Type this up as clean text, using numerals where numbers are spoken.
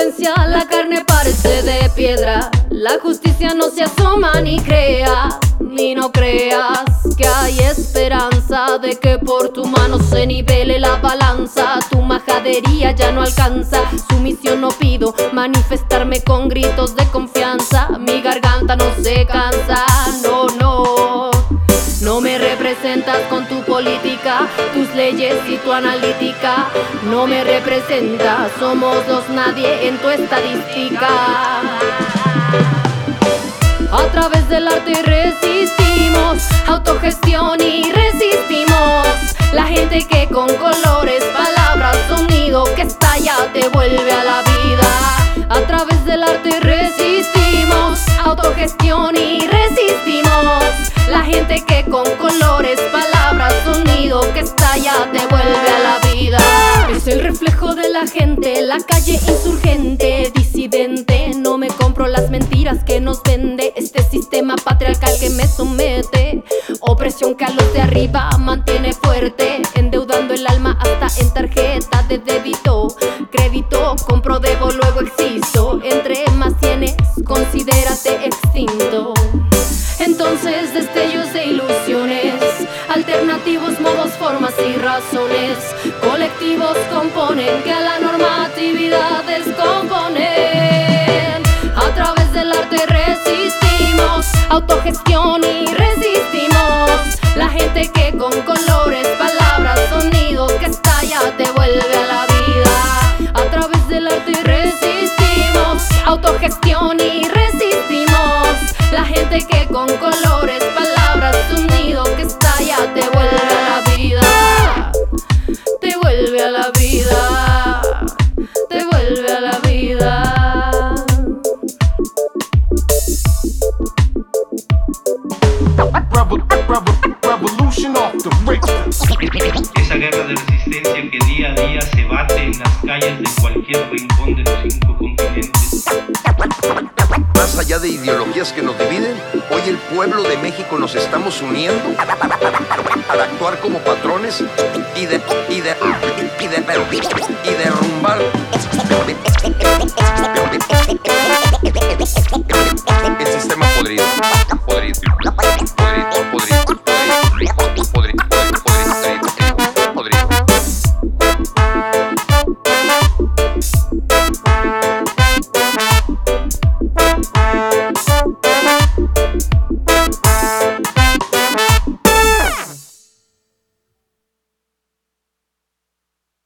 delincuencia la carne parece de piedra. La justicia no se asoma ni crea, ni no creas que hay esperanza de que por tu mano se nivele la balanza. Tu majadería ya no alcanza, sumisión no pido, manifestarme con gritos de confianza. Mi garganta no se cansa, no, no. No me representas con tu política, tus leyes y tu analítica. No me representas, somos los nadie en tu estadística. A través del arte resistimos, autogestión y resistimos. La gente que con colores, palabras, sonido que estalla te vuelve a la vida. A través del arte resistimos, autogestión y resistimos. La gente que con colores, palabras, sonido que estalla te vuelve a la vida. Es el reflejo de la gente, la calle insurgente, disidente. No me compro las mentiras que nos vende este sistema patriarcal que me somete. Opresión que a los de arriba mantiene fuerte, endeudando el alma hasta en tarjeta de débito. Crédito, compro, debo, luego existo. Entre más tienes, considérate extinto. Entonces destellos de ilusiones, alternativos, modos, formas y razones, colectivos componen que a la normatividad descomponen. A través del arte resistimos, autogestión y resistimos. La gente que con colores, palabras, sonidos que estalla te vuelve a la vida. A través del arte resistimos, autogestión y resistimos. La gente que con colores, palabras, sonido que estalla te vuelve a la vida. Te vuelve a la vida. Te vuelve a la vida. Revolution off the Esa guerra de resistencia que día a día se bate en las calles de cualquier rincón de los 5 continentes. Más allá de ideologías que nos dividen, hoy el pueblo de México nos estamos uniendo para actuar como patrones y derrumbar el sistema podrido.